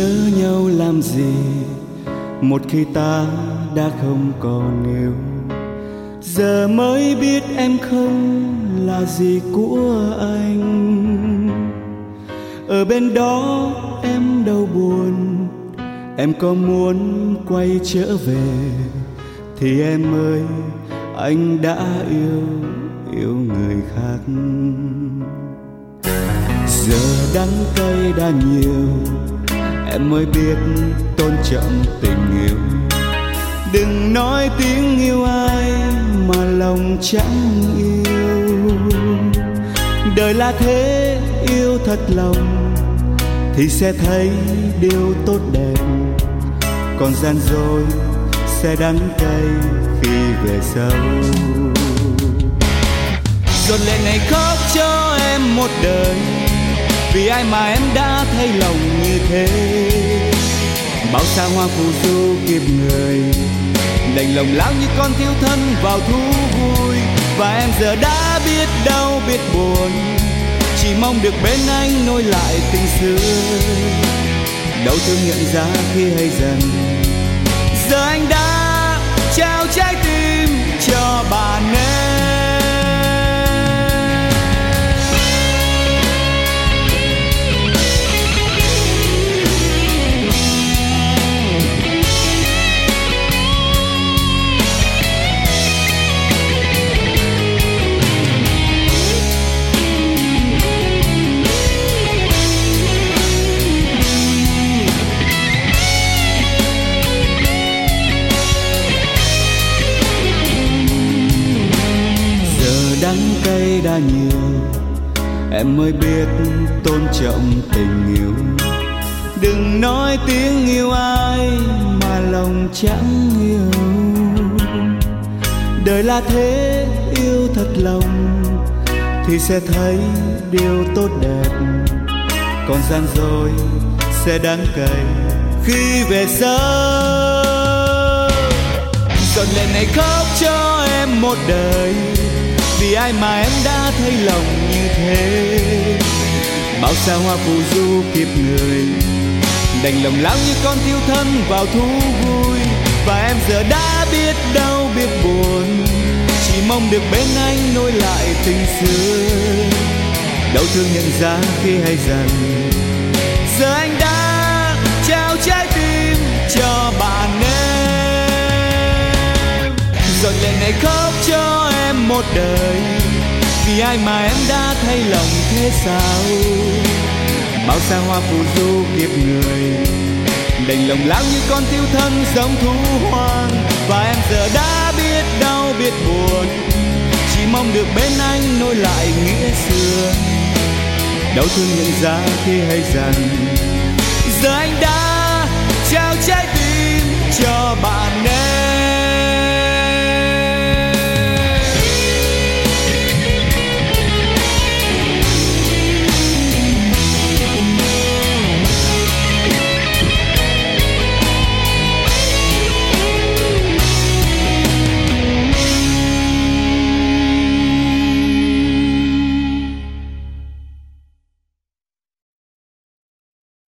nhớ nhau làm gì một khi ta đã không còn yêu. Giờ mới biết em không là gì của anh. Ở bên đó em đau buồn, em có muốn quay trở về thì em ơi, anh đã yêu người khác. Giờ đắng cay đã nhiều, em mới biết tôn trọng tình yêu. Đừng nói tiếng yêu ai mà lòng chẳng yêu. Đời là thế, yêu thật lòng thì sẽ thấy điều tốt đẹp, còn gian dối sẽ đắng cay khi về sau. Giọt lệ này khóc cho em một đời, vì ai mà em đã thay lòng như thế. Bao xa hoa phù du kịp người, đành lòng lao như con thiêu thân vào thú vui. Và em giờ đã biết đau biết buồn, chỉ mong được bên anh nối lại tình xưa. Đau thương nhận ra khi hay dần, giờ anh đã trao trái tim cho bạn em. Đắng cay đã nhiều, em mới biết tôn trọng tình yêu. Đừng nói tiếng yêu ai mà lòng chẳng yêu. Đời là thế, yêu thật lòng thì sẽ thấy điều tốt đẹp, còn gian dối sẽ đắng cay khi về sau. Giọt lệ này khóc cho em một đời, vì ai mà em đã thấy lòng như thế. Bao xa hoa phù du kịp người, đành lòng lao như con thiêu thân vào thú vui. Và em giờ đã biết đau biết buồn, chỉ mong được bên anh nối lại tình xưa. Đau thương nhận ra khi hay dần, giờ anh đã trao trái tim cho bạn em. Giọt lệ này khóc cho em một đời, vì ai mà em đã thay lòng thế sao. Bao xa hoa phù du kịp người, đành lòng lao như con thiêu thân giống thú hoang. Và em giờ đã biết đau biết buồn, chỉ mong được bên anh nối lại nghĩa xưa. Đau thương nhận ra khi hay dần, giờ anh đã trao trái tim cho bạn em.